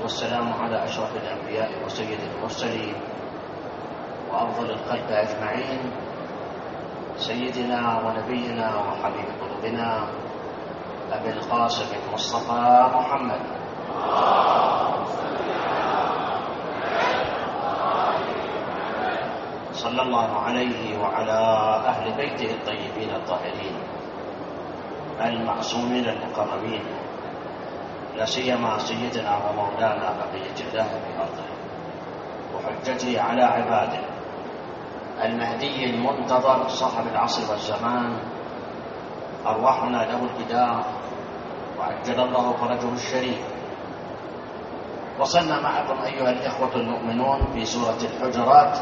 والسلام على أشرف الأنبياء وسيد المرسلين وأفضل الخلق أجمعين، سيدنا ونبينا وحبيب قلوبنا أبي القاسم المصطفى محمد صلى الله عليه وعلى أهل بيته الطيبين الطاهرين المعصومين المكرمين، لا سيما سيدنا ومولانا بقية الله في أرضه وحجته على عباده، المهدي المنتظر صاحب العصر والزمان، أرواحنا له الفداء وعجل الله فرجه الشريف. وصلنا معكم أيها الإخوة المؤمنون في سورة الحجرات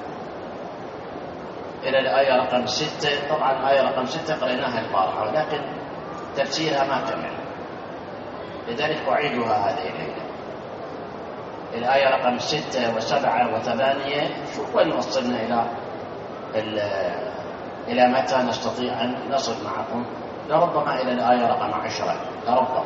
إلى الآية رقم 6. طبعا الآية رقم 6 قرأناها البارحة، ولكن تفسيرها ما كمل، لذلك أعيدها هذه الليلة. الآية رقم 6 و7 و8. شوف وين وصلنا إلى متى نستطيع أن نصل معكم، لربما إلى الآية رقم 10 لربما.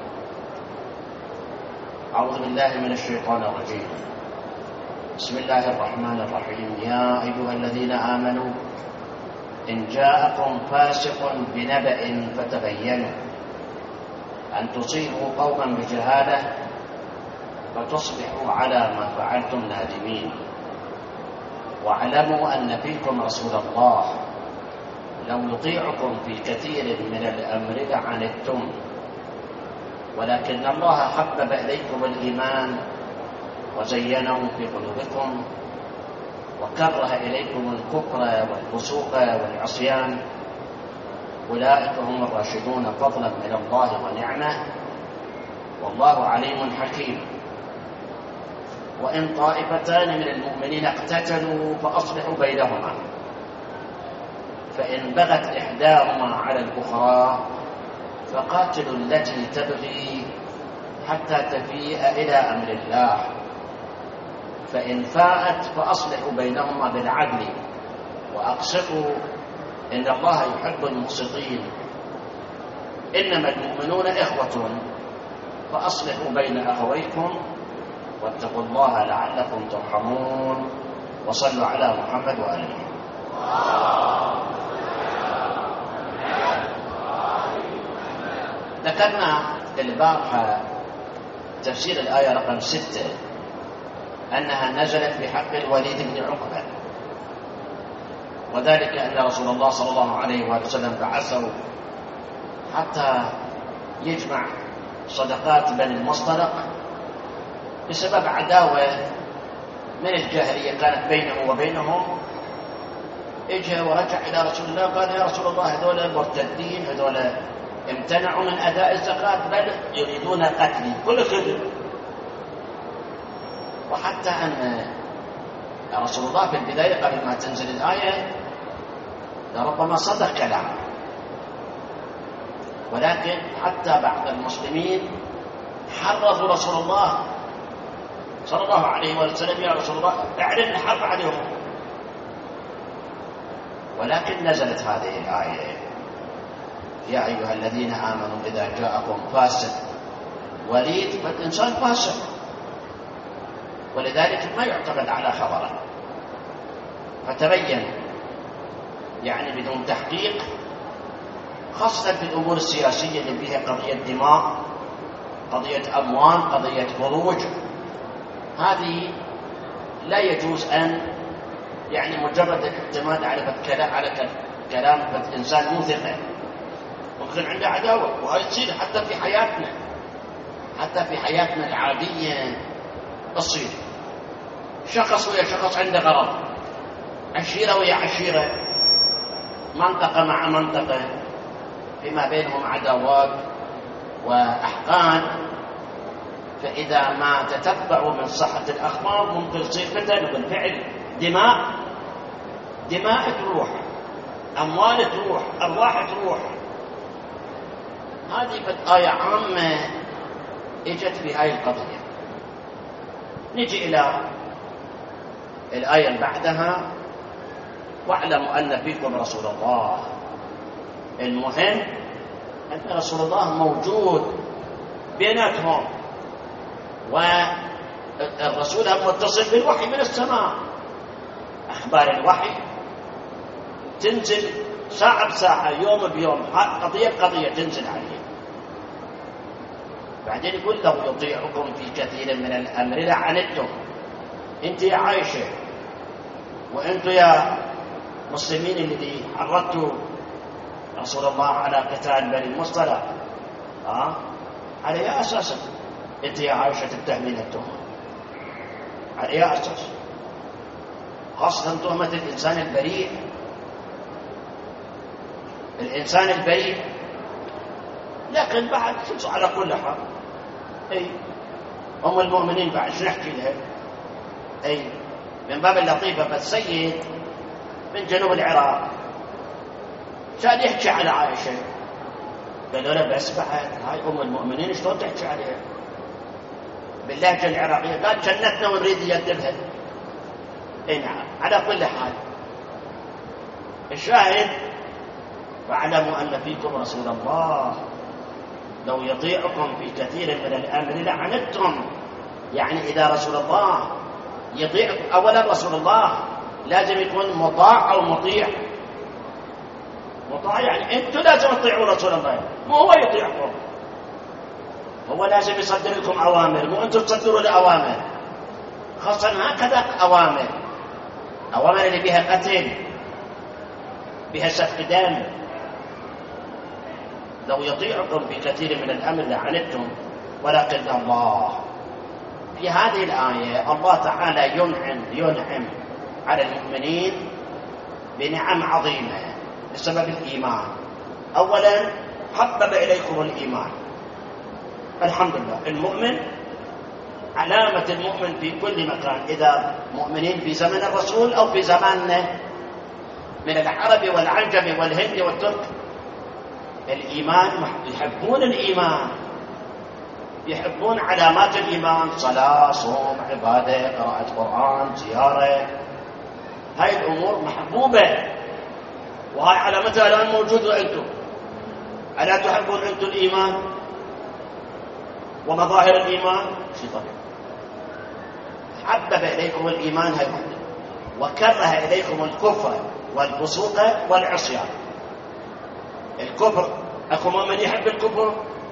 أعوذ بالله من الشيطان الرجيم. بسم الله الرحمن الرحيم. يا أيها الذين آمنوا إن جاءكم فاسق بنبأ فتبينوا أن تصيبوا قوما بجهالة فتصبحوا على ما فعلتم نادمين، واعلموا أن فيكم رسول الله لو يطيعكم في كثير من الأمر لعنتم، ولكن الله حبب إليكم الإيمان وزينه في قلوبكم وكره إليكم الكفر والفسوق والعصيان، أولئك هم الراشدون فضلا من الله ونعمه، والله عليم حكيم. وإن طائفتان من المؤمنين اقتتلوا فأصلحوا بينهما، فإن بغت إحداهما على الأخرى فقاتلوا التي تبغي حتى تفيء إلى أمر الله، فإن فاءت فأصلحوا بينهما بالعدل وأقسطوا إن الله يحب المقسطين. إنما المؤمنون إخوة فأصلحوا بين أخويكم واتقوا الله لعلكم ترحمون. وصلوا على محمد وآل محمد. ذكرنا البارحة تفسير الآية رقم 6 أنها نزلت بحق الوليد بن عقبة، وذلك أن رسول الله صلى الله عليه وسلم بعثه حتى يجمع صدقات بني المصطلق بسبب عداوة من الجاهلية كانت بينه وبينهم. اجى ورجع إلى رسول الله قال: يا رسول الله، هذول مرتدين، هذول امتنعوا من أداء الزكاة، بل يريدون قتلي، كل كذب. وحتى أن رسول الله في البداية قبل ما تنزل الآية لربما صدق كلامه، ولكن حتى بعض المسلمين حرضوا رسول الله صلى الله عليه وسلم: يا رسول الله، اعلن الحرب عليهم. ولكن نزلت هذه الآية: يا أيها الذين آمنوا إذا جاءكم فاسق. وليد فالإنسان فاسق، ولذلك ما يعتمد على خبره، فتبين يعني بدون تحقيق، خاصة في الأمور السياسية اللي فيها قضية دماء، قضية أموال، قضية خروج. هذه لا يجوز أن يعني مجرد الاعتماد على كلام إنسان مو ثقة، ممكن عنده عداوة، وهي تصير حتى في حياتنا العادية تصير. شخص ويا شخص عنده غرض، عشيرة ويا عشيرة، منطقة مع منطقة، فيما بينهم عداوات وأحقان. فإذا ما تتبعوا من صحة الأخبار ممكن تصير فتن، وبالفعل دماء تروح، أموال تروح، أرواح تروح. هذه آية عامة اجت في هاي القضية. نجي إلى الآية اللي بعدها: واعلموا أن فيكم رسول الله. المهم أن رسول الله موجود بيناتهم، والرسول هم متصل بالوحي من السماء، أخبار الوحي تنزل ساعة بساعة، يوم بيوم، قضية بقضية تنزل عليه. بعدين يقول لو يطيعكم في كثير من الأمر لعنتم. انت يا عائشة وانتم يا مسلمين الذي حرضتوا رسول الله على قتال بني المصطلق، على اي اساس انت يا عائشة تتهمين التهمة؟ على اي اساس؟ خاصة تهمة الانسان البريء. الانسان البريء. لكن بعد على كل حال ام المؤمنين بعد شو نحكي لها؟ من باب اللطيفة، فالسيد من جنوب العراق كان يحكي على عائشة، قالوا له بس بعد هاي ام المؤمنين شلون تحكي عليها باللهجة العراقية؟ قال جنتنا ونريد يدبها. نعم. على كل حال الشاهد واعلموا أن فيكم رسول الله لو يطيعكم في كثير من الأمر لعنتم. يعني إذا رسول الله يطيعكم، أولا رسول الله لازم يكون مطاع أو مطيع. مطاع يعني أنتم لازم تطيعوا رسول الله، مو هو يطيعكم. هو لازم يصدر لكم أوامر، مو أنتم تصدروا الأوامر. خاصة هكذا أوامر اللي بها قتل، بها سفك دم. لو يطيعكم في كثير من الأمر لعنتم ولكن الله. في هذه الآية الله تعالى ينعم على المؤمنين بنعم عظيمة بسبب الإيمان. أولا حبب إليكم الإيمان. الحمد لله. المؤمن علامة المؤمن في كل مكان، إذا مؤمنين في زمن الرسول أو في زماننا من العرب والعجم والهند والترك، الإيمان يحبون الإيمان، يحبون علامات الإيمان، صلاة، صوم، عبادة، قراءة قرآن، زيارة. هاي الأمور محبوبة، وهاي علامتها الآن موجودة أنتم. ألا تحبون أنتم الإيمان ومظاهر الإيمان؟ شيء طبيعي. حبب إليكم الإيمان هاي وحده، وكره إليكم الكفر والفسوق والعصيان. الكفر، أكو مؤمن يحب الكفر؟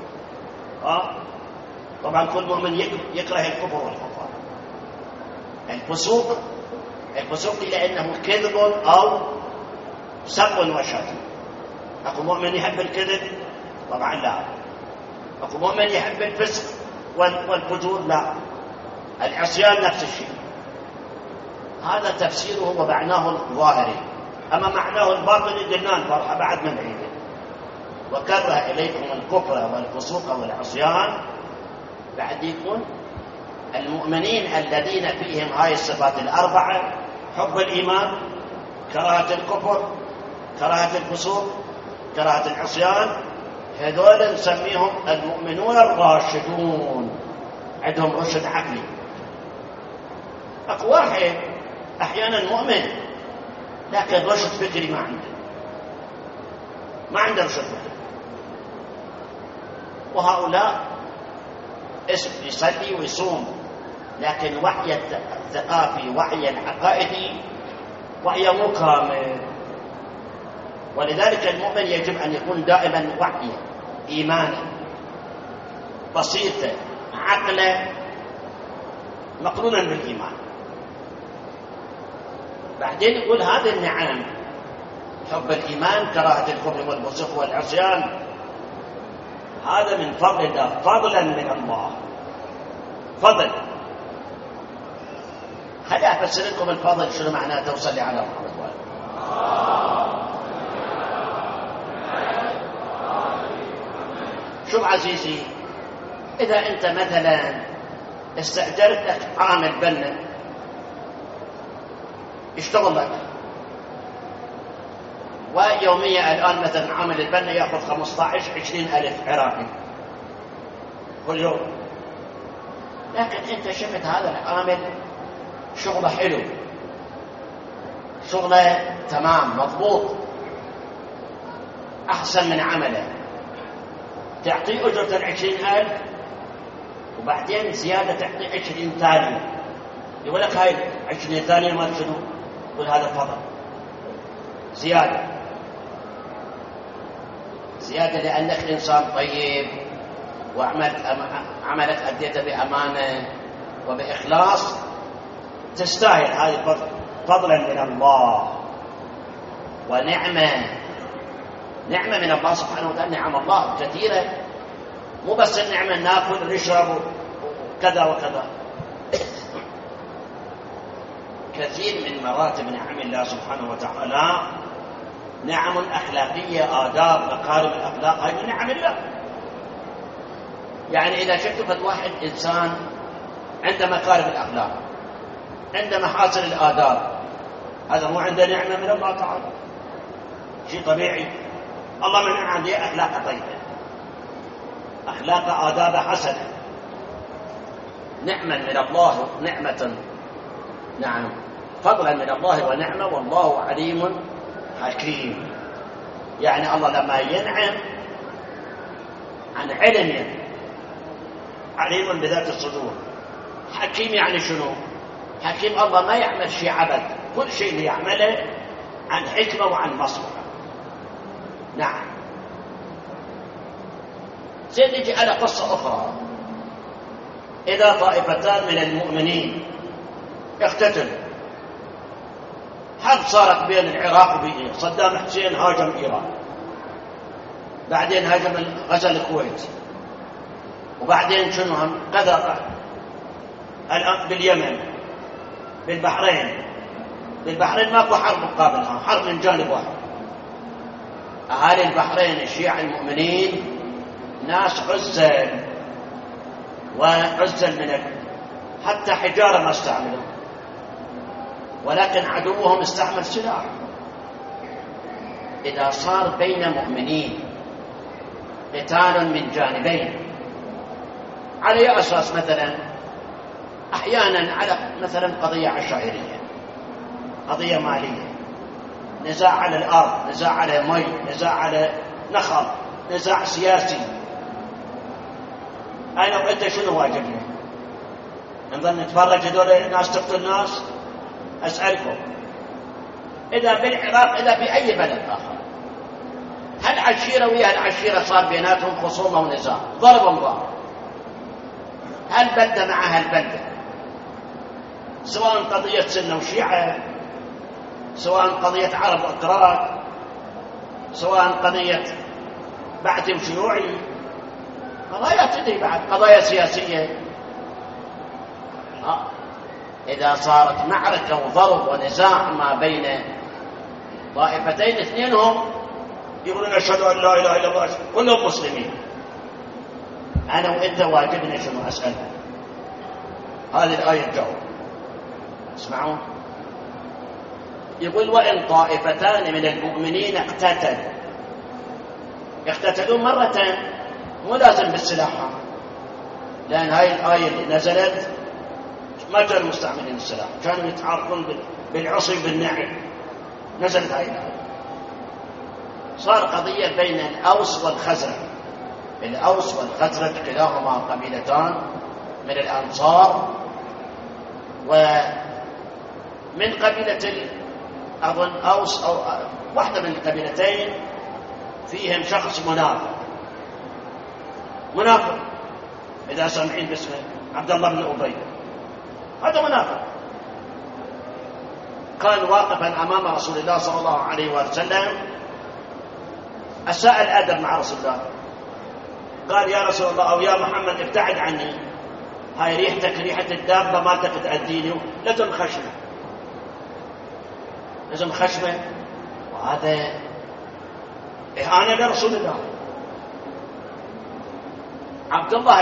طبعا كل مؤمن يكره الكفر والكفار. الفسوق لأنه كذب أو سب وشتم. أكو مؤمن يحب الكذب؟ طبعا لا. أكو مؤمن يحب الفسق والفجور؟ لا. العصيان نفس الشيء. هذا تفسيره ومعناه الظاهري. أما معناه الباطني قلنا الفرحة بعد من بعيد. وكره إليكم الكفر والفسوق والعصيان، بعد يكون المؤمنين الذين فيهم هاي الصفات الأربعة: حب الإيمان، كراهة الكفر، كراهة الفسوق، كراهة العصيان، هذول نسميهم المؤمنون الراشدون، عندهم رشد عقلي. أكو واحد أحيانا مؤمن لكن رشد فكري ما عنده رشد فكري، وهؤلاء يصلي ويصوم لكن وعي الثقافي، وعي العقائدي، وعي مو كامل. ولذلك المؤمن يجب أن يكون دائما وعيه، إيمانه، بسيطه، عقله مقرونا بالإيمان. بعدين يقول هذه النعم: حب الإيمان، كراهة الكفر والفسوق والعصيان، هذا من فضل الله، فضلا من الله، فضل. خلي أفسر لكم الفضل شنو معناه. توصلي على محمد شوف عزيزي، إذا أنت مثلا استأجرت لك عامل بنا يشتغل لك، ويوميا الآن مثلا عامل البنا يأخذ 15-20 ألف عراقي كل يوم، لكن أنت شفت هذا العامل شغله حلو، شغله تمام مضبوط، أحسن من عمله، تعطيه أجرة 20 ألف وبعدين زيادة تعطي 20 ثانية، يقول لك هاي 20 ثانية ما شنو؟ يقول هذا فضل زيادة لأنك إنسان طيب وعملك أديته بأمانة وبإخلاص، تستاهل هذه فضلا من الله ونعمة من الله سبحانه وتعالى. نعم الله كثيرة، مو بس النعمة ناكل ونشرب وكذا وكذا، كثير من مراتب نعم الله سبحانه وتعالى نعم أخلاقية، آداب، مكارم الأخلاق، هذه نعم الله. يعني إذا شفت واحد إنسان عنده مكارم الأخلاق، عنده محاسن الآداب، هذا مو عنده نعمة من الله تعالى، شيء طبيعي. الله من عنده أخلاق طيبة، أخلاق آداب حسنة، نعمة من الله، نعمة نعم فضلا من الله ونعمة، والله عليم حكيم. يعني الله لما ينعم عن علم، عليم بذات الصدور. حكيم يعني شنو؟ حكيم الله ما يعمل شيء عبث، كل شيء اللي يعمله عن حكمة وعن مصلحة. نعم. سنجي على قصة أخرى. إذا طائفتان من المؤمنين اقتتلوا، حرب صارت بين العراق وبين صدام حسين، هاجم إيران، بعدين غزا الكويت، وبعدين شنو هم قذر الآن باليمن، بالبحرين ماكو حرب مقابلها، حرب من جانب واحد. أهالي البحرين الشيعة المؤمنين ناس عزل من حتى حجارة ما استعملوا، ولكن عدوهم استعمل سلاح. إذا صار بين مؤمنين قتال من جانبين على أي أساس؟ مثلا أحيانا على مثلا قضية عشائرية، قضية مالية، نزاع على الأرض، نزاع على مي، نزاع على نخل، نزاع سياسي، أنا وأنت شنو واجبنا؟ نظل نتفرج هذول الناس تقتل ناس؟ أسألكم، إذا بالعراق إذا بأي بلد آخر، هل عشيرة ويا العشيرة صار بيناتهم خصومة ونزاع، ضرب، هل بلدة مع هالبلدة، سواء قضية سنة وشيعة، سواء قضية عرب وأتراك، سواء قضية بعثي وشيوعي، قضايا تدري بعد قضايا سياسية. إذا صارت معركة وضرب ونزاع ما بين طائفتين اثنينهم يقولون أشهد أن لا إله إلا الله، كلهم مسلمين، أنا وإنت واجبنا شنو؟ أسألهم. هذه الآية الجواب، اسمعون، يقول وإن طائفتان من المؤمنين اقتتلوا مرتين، مو لازم بالسلاح، لأن هاي الآية اللي نزلت ما كانوا مستعملين السلاح، كانوا يتعارضون بالعصي بالنعم، نزلت هاي الآية. صار قضية بين الأوس والخزرج، الأوس والخزرج كلاهما قبيلتان من الأنصار، ومن قبيلة أظن أوس أو واحدة من القبيلتين فيهم شخص منافق، إذا سمعين باسمه عبد الله بن أبي، هذا منافق، كان واقفا أمام رسول الله صلى الله عليه وسلم، أساء الأدب مع رسول الله، قال يا رسول الله أو يا محمد ابتعد عني، هاي ريحتك ريحة الدابة ما تأديني، لازم خشمة، وهذا إهانة لرسول الله. عبد الله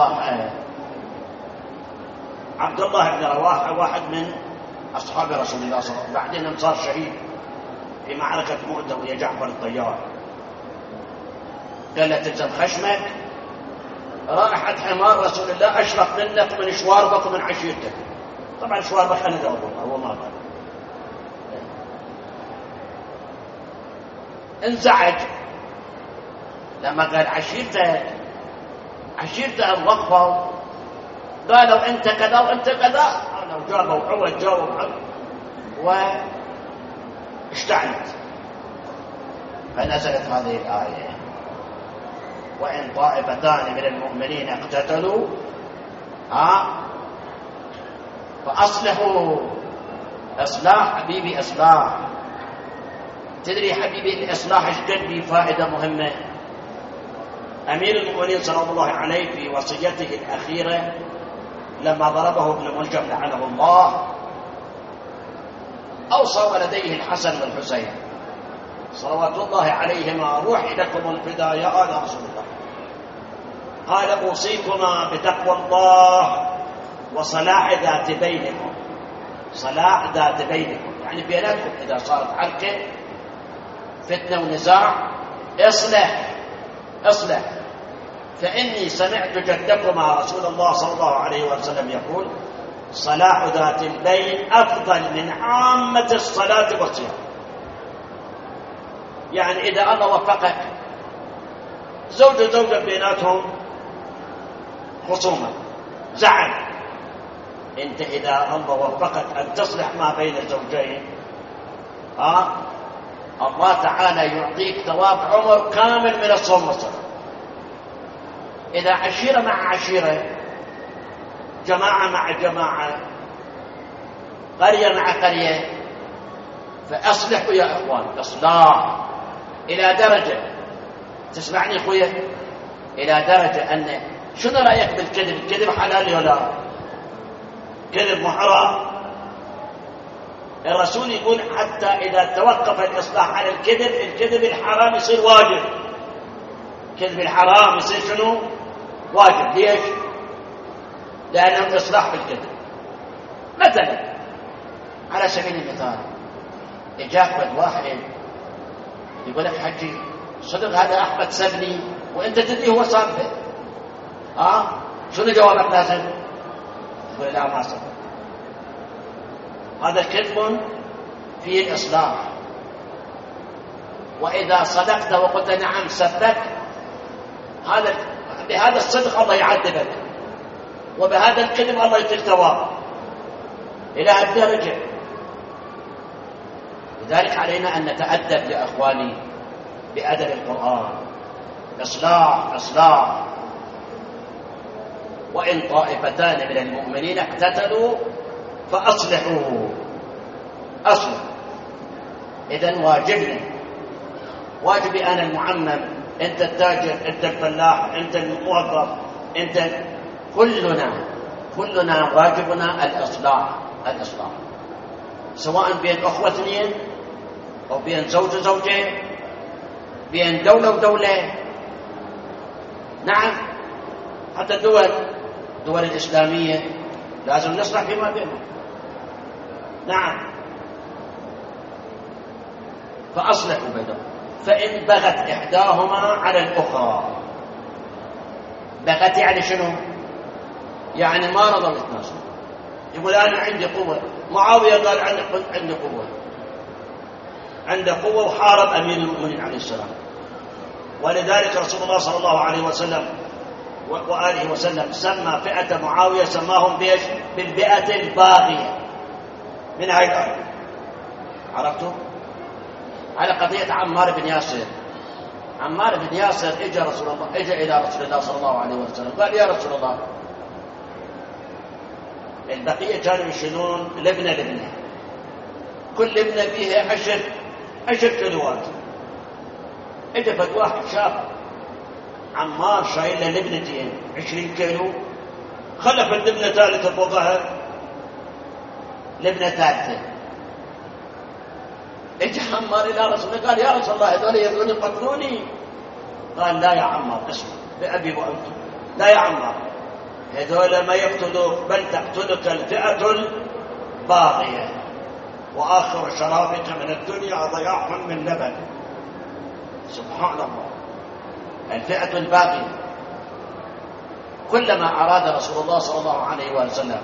بن رواحة واحد من أصحاب رسول الله صلى الله عليه وسلم، بعدين صار شهيد في معركة مؤتة ويا جعفر الطيار، قال له تلزم خشمك، رائحة حمار رسول الله أشرف منك من شواربك ومن عشيرتك. طبعا شواربك أنا دورها، هو ما قال، انزعج لما قال عشيرته وقفوا قالوا أنت كذا وأنت كذا، جابوا عوض جاوب واشتعلت. فنزلت هذه الآية: وإن طائفتان من المؤمنين اقتتلوا فأصلحوا. إصلاح حبيبي، إصلاح. تدري حبيبي الإصلاح ايش قد به فائدة مهمة؟ أمير المؤمنين صلى الله عليه في وصيته الأخيرة لما ضربه ابن ملجم لعنه الله، أوصى ولديه الحسن والحسين صلوات الله عليهما: روحي لكم الفداء يا آل رسول الله. قال: أوصيكما بتقوى الله وصلاح ذات بينكم. صلاح ذات بينكم يعني بيناتكم، إذا صارت حركة فتنة ونزاع اصلح. فإني سمعت جدكما رسول الله صلى الله عليه وسلم يقول: صلاح ذات البين أفضل من عامة الصلاة والصيام. يعني إذا الله وفقك زوجة بيناتهم خصومة زعل، أنت إذا الله وفقك أن تصلح ما بين الزوجين الله تعالى يعطيك ثواب عمر كامل من الصوم والصلاة. إذا عشيرة مع عشيرة، جماعة مع جماعة، قرية مع قرية، فأصلحوا يا أخوان. إصلاح إلى درجة، تسمعني أخويا، إلى درجة أن شنو رأيك بالكذب؟ الكذب حلال ولا كذب محرم؟ الرسول يقول حتى إذا توقف الإصلاح على الكذب الحرام يصير واجب. كذب الحرام يصير شنو؟ واجب. ليش؟ لأنه إصلاح بالكذب. مثلا على سبيل المثال، إجاك واحد يقول لك: حجي صدق هذا أحمد سبني وأنت تدري هو صادق، شنو جوابك لازم؟ تقول: لا ما صدق. هذا كذب فيه الإصلاح. وإذا صدقت وقلت نعم سبك، بهذا الصدق الله يعذبك، وبهذا الكذب الله يعطيك ثواب إلى الدرجة. لذلك علينا أن نتأدب يا أخواني بأدب القرآن. إصلاح. وإن طائفتان من المؤمنين اقتتلوا فأصلحوا. إذن واجبي أنا المعمم، أنت التاجر، أنت الفلاح، أنت الموظف، أنت كلنا واجبنا الإصلاح. سواء بين أخوة اثنين أو بين زوج وزوجين، بين دولة ودولة. نعم، حتى الدول الإسلامية لازم نصلح فيما بينهم. نعم، فأصلحوا بينهم. فإن بغت إحداهما على الأخرى، بغت يعني شنو؟ يعني ما رضوا يتناصروا. يقول: أنا عندي قوة. معاوية قال: عندي قوة، عنده قوة، وحارب أمير المؤمنين عليه السلام. ولذلك رسول الله صلى الله عليه وسلم وآله وسلم سمى فئة معاوية، سماهم بإيش؟ بالفئة الباغية. من هاي الآية عرفتوا؟ على قضية عمار بن ياسر. عمار بن ياسر إجا إلى رسول الله صلى الله عليه وسلم قال: يا رسول الله، البقية كانوا يشيلون لبنة، كل لبنة فيها 10 كيلوات. إجا فد واحد شاف عمار شايل له لبنتين 20 كيلو، خلف اللبنة ثالثة فوقها لبنة ثالثة. اجى عمار الى رسول الله قال: يا رسول الله، هذول يبغون يقتلوني. قال: لا يا عمار، اسمع بأبي وأنت، لا يا عمار، هذول ما يقتلوك، بل تقتلك الفئة الباغية، وآخر شرابك من الدنيا ضياع من لبن. سبحان الله، الفئة الباغية. كلما أراد رسول الله صلى الله عليه وسلم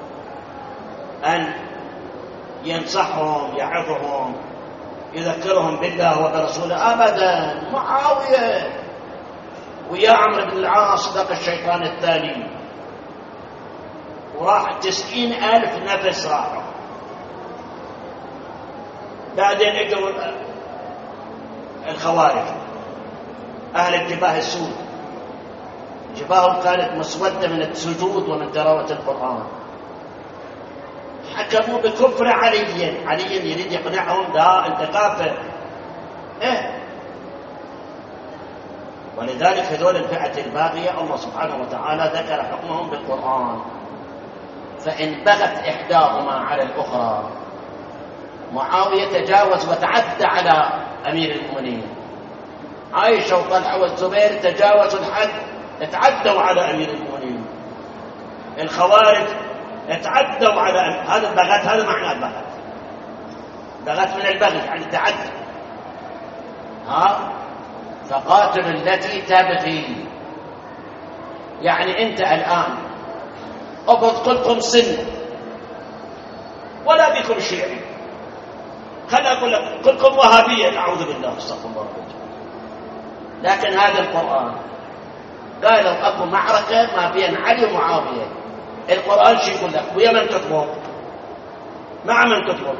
أن ينصحهم، يعظهم، يذكرهم بالله وبرسوله، أبدا. معاوية ويا عمرو بن العاص ذاك الشيطان الثاني وراح 90,000 نفس راحوا. بعدين اجوا الخوارج أهل الجباه السود، جباههم كانت مسودة من السجود ومن تلاوة القرآن، حكموا بكفر علي يريد يقنعهم لا أنت كافر. ولذلك هذول الفئة الباغية الله سبحانه وتعالى ذكر حكمهم بالقرآن. فإن بغت إحداهما على الأخرى، معاوية تجاوز وتعدى على أمير المؤمنين، عائشة وطلحة والزبير تجاوزوا الحد، اتعدوا على أمير المؤمنين، الخوارج اتعدوا على هذا البغت. هذا معنى البغت، بغت من البغي يعني تعدى. فقاتل التي تبغي، يعني أنت الآن أبغض كلكم سنة ولا بكم شيعي، خلنا أقول لك كلكم وهابية، أعوذ بالله استغفر الله. لكن هذا القرآن قالوا أكو معركة ما بين علي ومعاوية، القرآن شو يقول لك؟ ويا من تطلب؟ مع من تطلب؟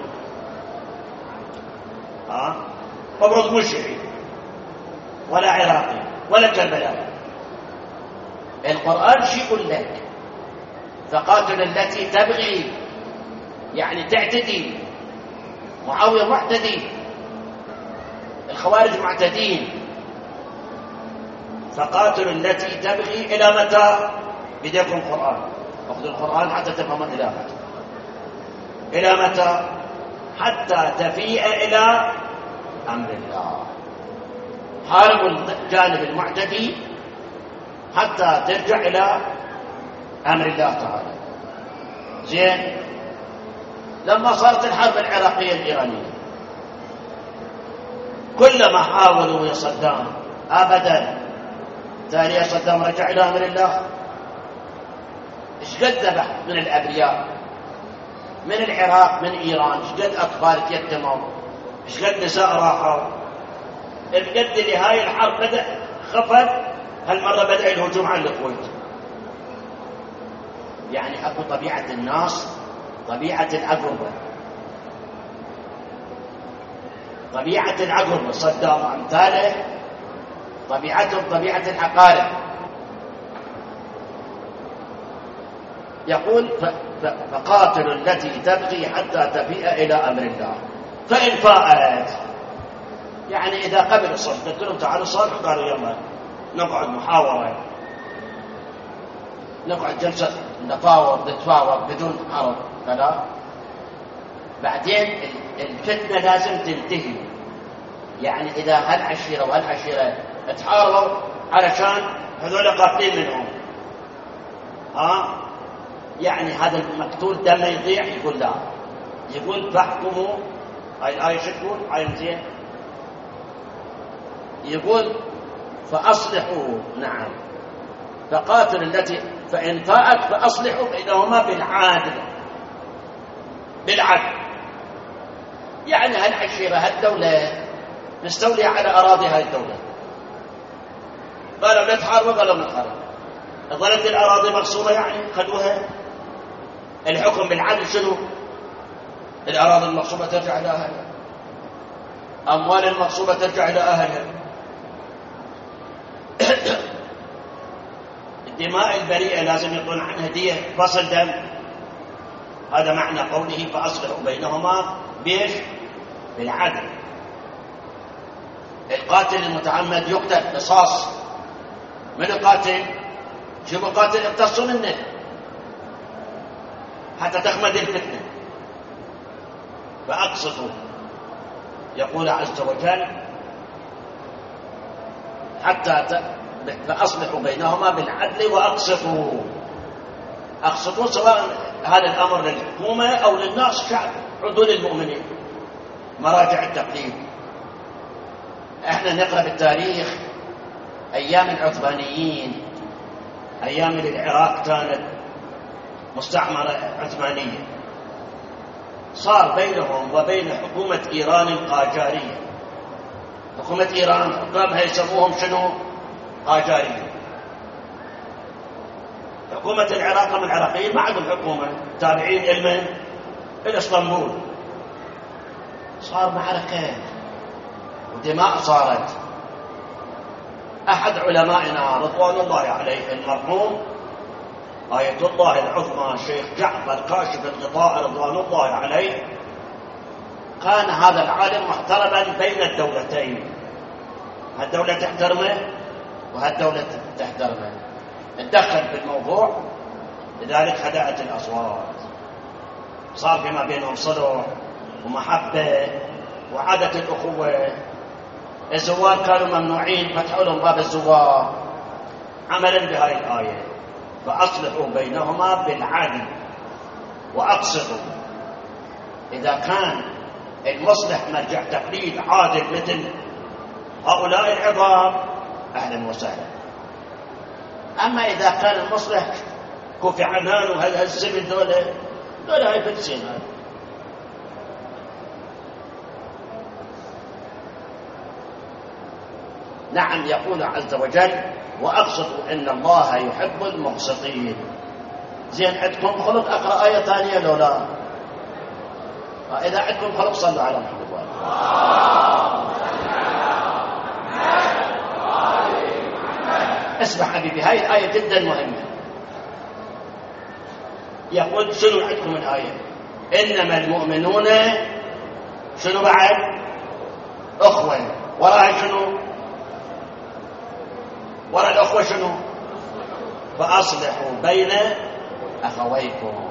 أبغض مو شيعي ولا عراقي ولا كربلاء. القرآن شو يقول لك؟ فقاتل التي تبغي يعني تعتدي. معاوية معتدي، الخوارج معتدين. فقاتل التي تبغي إلى متى؟ بديكم قرآن، أخذ القرآن حتى تفهمون إلى متى. إلى متى؟ حتى تفيء إلى أمر الله. حاربوا الجانب المعتدي حتى ترجع إلى أمر الله تعالى. زين، لما صارت الحرب العراقية الإيرانية كلما حاولوا يا صدام أبدا، تالي يا صدام رجع إلى أمر الله. إيش قد ذبح من الأبرياء من العراق من إيران، إيش قد أطفال تيتموا، إيش قد نساء راحوا. القد لهاي الحرب بدأ خفت، هالمرة بدأ الهجوم على الكويت. يعني أكو طبيعة الناس، طبيعة العقربة، طبيعة العقربة صدام وأمثاله طبيعتهم طبيعة العقارب. يقول فقاتل التي تبغي حتى تفيء إلى أمر الله فإن فاءت، يعني إذا قبل الصلح قلت لهم تعالوا صالح، قالوا يلا نقعد محاورة، نقعد جلسة نتفاوض بدون حرب. فلا، بعدين الفتنة لازم تنتهي. يعني إذا هالعشيرة وهالعشيرة تحاربوا علشان هذول قاتلين منهم، يعني هذا المقتول دمه يضيع، يقول لا، يقول فاحكموا. هاي الآية شو تقول؟ هاي زين، يقول فأصلحوا. نعم، فقاتل التي فإن فاءت فأصلحوا بينهما بالعدل. يعني هالعشيرة هالدولة مستولية على أراضي هاي الدولة، قالوا لا تحاربوا، قالوا لا تحاربوا، ظلت الأراضي مغصوبة يعني خذوها. الحكم بالعدل شنو؟ الأراضي المغصوبة ترجع إلى أهلها، أموال المغصوبة ترجع إلى أهلها، الدماء البريئة لازم يكون عنها دية، فصل دم. هذا معنى قوله فأصلحوا بينهما بإيش؟ بالعدل. القاتل المتعمد يقتل قصاص. من القاتل؟ شوفوا قاتل اقتصوا منه حتى تخمد الفتنة. فأقسطوا، يقول عز وجل فأصلحوا بينهما بالعدل وأقسطوا. أقسطوا سواء هذا الأمر للحكومة أو للناس شعب، عدول المؤمنين، مراجع التقليد. احنا نقرأ بالتاريخ أيام العثمانيين، أيام العراق كانت مستعمرة عثمانية، صار بينهم وبين حكومة إيران القاجارية. حكومة إيران حكامها يسموهم شنو؟ قاجارية. حكومة العراق من العراقيين ما عندهم حكومة، تابعين إلمن الإسطنبول. صار معركة ودماء صارت. أحد علمائنا رضوان الله عليه المرحوم آية الله العظمى الشيخ جعفر كاشف الغطاء رضوان الله عليه، كان هذا العالم محترما بين الدولتين، هالدولة تحترمه وهالدولة تحترمه، اتدخل في الموضوع، لذلك هدأت الأصوات، صار فيما بينهم صلح ومحبة وعادة الأخوة. الزوار كانوا ممنوعين، فتحوا لهم باب الزوار عملا بهذه الآية، فأصلحوا بينهما بالعدل وأقسطوا. إذا كان المصلح مرجع تقليد عادل مثل هؤلاء العظام أهلا وسهلا. أما إذا كان المصلح كوفي عنان وهالزبل دولة هاي بتسين هاي. نعم، يقول عز وجل وأقسطوا إن الله يحب المقسطين. زين، عندكم خلق أقرأ آية ثانية لو لا؟ إذا عندكم خلق صلوا على محمد اسمع حبيبي، هاي الآية جدا مهمة. يقول شنو عندكم الآية؟ إنما المؤمنون شنو بعد؟ أخوة. وراها شنو؟ وراء الأخوة شنو؟ فأصلحوا بين أخويكم.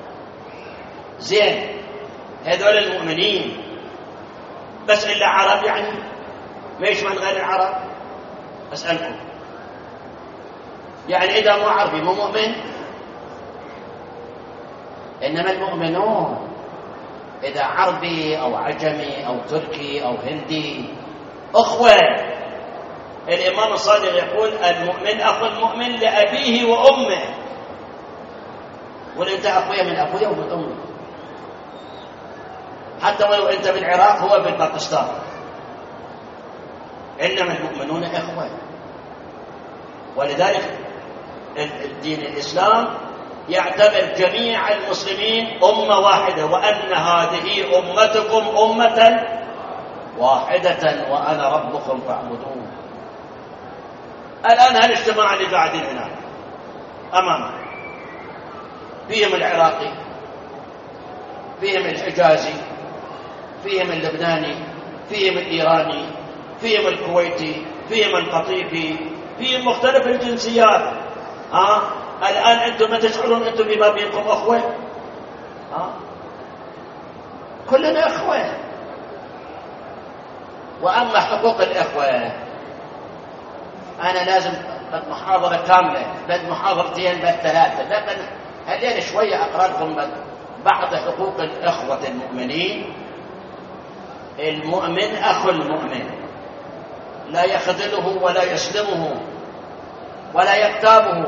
زين، هذول المؤمنين بس إلا عرب يعني؟ ما يشمل غير العرب؟ أسألكم، يعني إذا مو عربي مو مؤمن؟ إنما المؤمنون إذا عربي أو عجمي أو تركي أو هندي أخوة. الإمام الصادق يقول المؤمن أخو المؤمن لأبيه وأمه، وأنت أخويا من أبويا ومن أمي، حتى ولو أنت بالعراق هو بالباكستان. إنما المؤمنون إخوة. ولذلك الدين الإسلام يعتبر جميع المسلمين أمة واحدة، وأن هذه أمتكم أمة واحدة وأنا ربكم فاعبدون. الآن هالاجتماع اللي قاعدين هنا أمامنا فيهم العراقي، فيهم الحجازي، فيهم اللبناني، فيهم الإيراني، فيهم الكويتي، فيهم القطيفي، فيهم مختلف الجنسيات. الآن أنتم ما تشعرون أنتم بما بينكم أخوة؟ كلنا أخوة. وأما حقوق الأخوة أنا لازم محاضرة كاملة، بل محاضرتين بل ثلاثة، لكن هذين شوية أقرأ لكم بعض حقوق الأخوة المؤمنين. المؤمن أخو المؤمن، لا يخذله ولا يسلمه ولا يغتابه.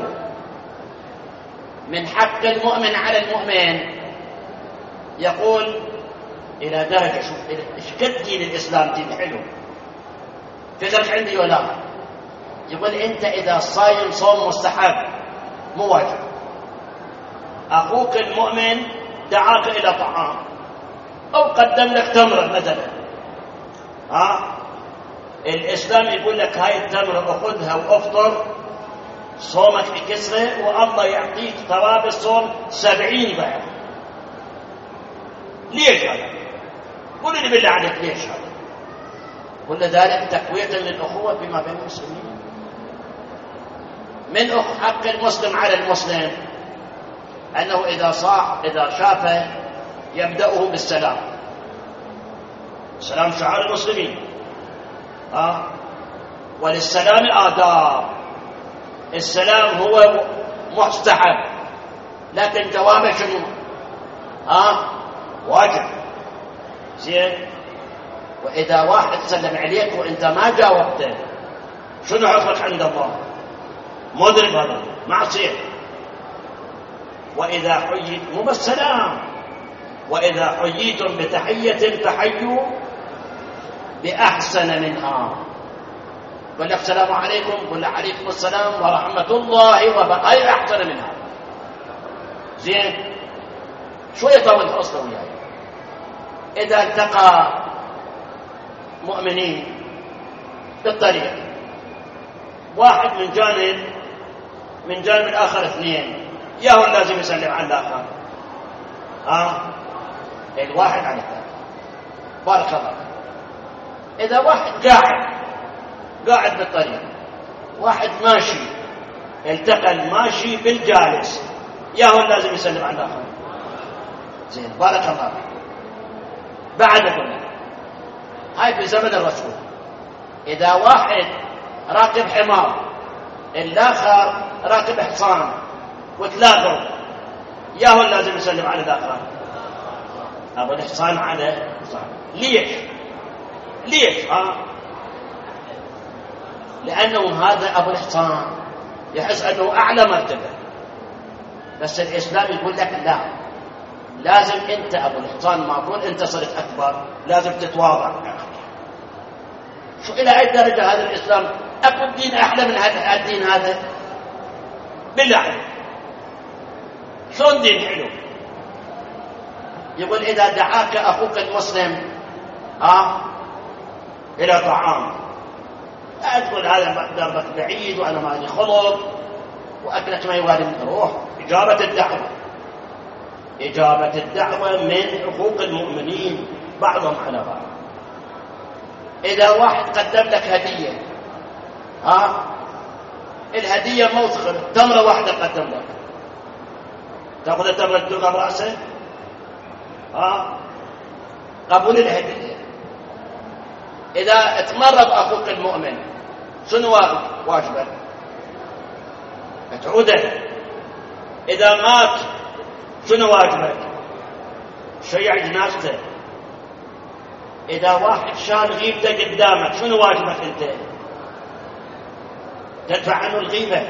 من حق المؤمن على المؤمن يقول إلى درجة، شوف إيش قد دين الإسلام دين حلو، فكرك عندي ولا؟ يقول أنت إذا صايم صوم مستحب مو واجب، أخوك المؤمن دعاك إلى طعام أو قدم لك تمرة مثلا، الإسلام يقول لك هاي التمرة أخذها وأفطر، صومك بكسره والله يعطيك ثواب الصوم 70 ضعف. ليش هذا؟ قل لي بالله عليك ليش هذا؟ كل ذلك تقوية للأخوة فيما بين المسلمين. من حق المسلم على المسلم أنه إذا شافه يبدأه بالسلام. السلام شعار المسلمين، وللسلام آداب. السلام هو مستحب، لكن جوابه شنو؟ واجب. زين، وإذا واحد سلم عليك وأنت ما جاوبته شنو حكمك عند الله؟ مضرب، هذا معصية. وإذا حييت مو بالسلام، وإذا حييتم بتحية فحيوا بأحسن منها. قل لك السلام عليكم، قل عليكم السلام ورحمة الله وبركاته، أحسن منها. زين، شوية طول الفصل وياي. إذا التقى مؤمنين بالطريق، واحد من جانب الآخر اثنين، ياهو لازم يسلم على الآخر، الواحد على الثاني. بارك الله. إذا واحد قاعد بالطريق، واحد ماشي، التقى الماشي بالجالس، ياهو لازم يسلم على الآخر. زين، بارك الله. بعد كله هاي في زمن الرسول، إذا واحد راكب حمار، الآخر راكب حصان، وتلاقوا، ياهو لازم يسلم على الآخر. أبو الحصان على حصان. ليش؟ لأنه هذا أبو الحصان يحس أنه أعلى مرتبة، بس الإسلام يقول لك لا، لازم أنت أبو الحصان، ما أقول أنت صرت أكبر، لازم تتواضع. شو إلى أي درجة هذا الإسلام؟ أكو الدين أحلى من هذا الدين هذا؟ بالله، شلون دين حلو؟ يقول إذا دعاك أخوك المسلم إلى طعام، لا تقول هذا دربك بعيد وأنا مالي خلق وأكلك ما يوالي من روح. إجابة الدعوة من حقوق المؤمنين بعضهم على بعض. إذا واحد قدم لك هدية، الهدية موثقة، تمرة واحدة قدم لك، تأخذ التمرة تدوغها برأسه؟ قبول الهدية. إذا تمرض أخوك المؤمن، شنو واجبك؟ تعوده. إذا مات، شنو واجبك؟ شيع جنازته. إذا واحد شال غيبته قدامك، شنو واجبك أنت؟ تدفع عنه الغيبة.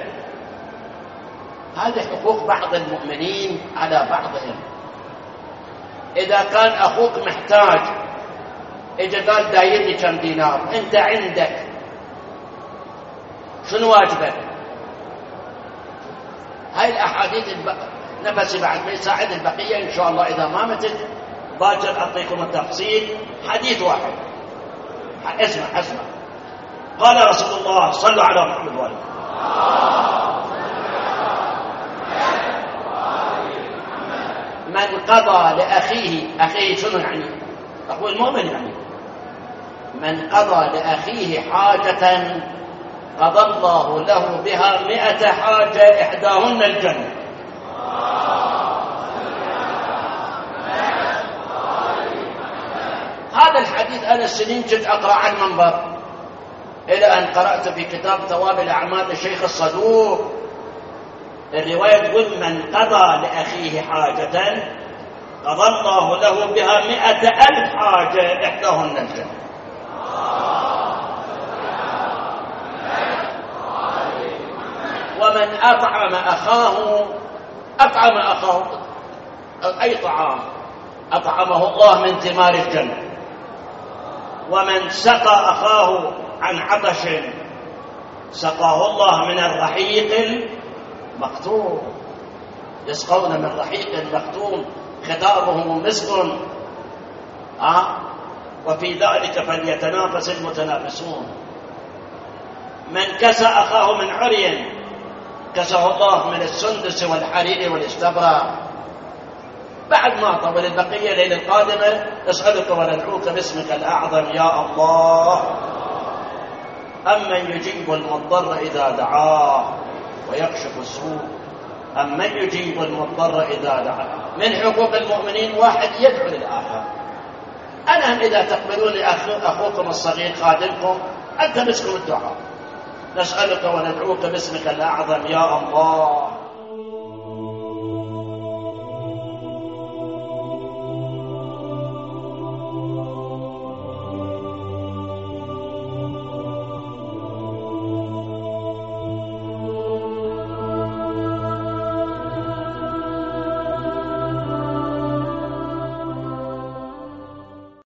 هذه حقوق بعض المؤمنين على بعضهم. إذا كان أخوك محتاج، إجا قال دايرني كم دينار، أنت عندك، شنو واجبك؟ هاي الأحاديث نفسي بعد ما يساعد البقية إن شاء الله. إذا ما متت باكر أعطيكم التفصيل. حديث واحد، اسمع. قال رسول الله، صلوا على محمد وآله، من قضى لأخيه شنو يعني؟ أخو المؤمن يعني. من قضى لأخيه حاجة قضى الله له بها 100 حاجة، إحداهن الجنة. هذا الحديث أنا السنين كنت أقرأ عن المنبر، إلى أن قرأت في كتاب ثواب الأعمال للشيخ الصدوق، الرواية تقول من قضى لأخيه حاجة قضى الله له بها 100,000 حاجة، إحداهن الجنة. ومن أطعم أخاه أي طعام أطعمه الله من ثمار الجنة. ومن سقى أخاه عن عطش سقاه الله من الرحيق المختوم. يسقون من رحيق مختوم ختامه مسك، وفي ذلك فليتنافس المتنافسون. من كسى أخاه من عري كساه الله من السندس والحرير والاستبرق. بعد ما طول البقية ليلة القادمة، نسألك وندعوك باسمك الأعظم يا الله، أمن يجيب المضطر إذا دعاه ويكشف السوء، أمن يجيب المضطر إذا دعاه. من حقوق المؤمنين واحد يدعو للآخر. أنا إذا تقبلون أخوكم الصغير خادمكم، أنت مسكم الدعاء. نسألك وندعوك باسمك الأعظم يا الله،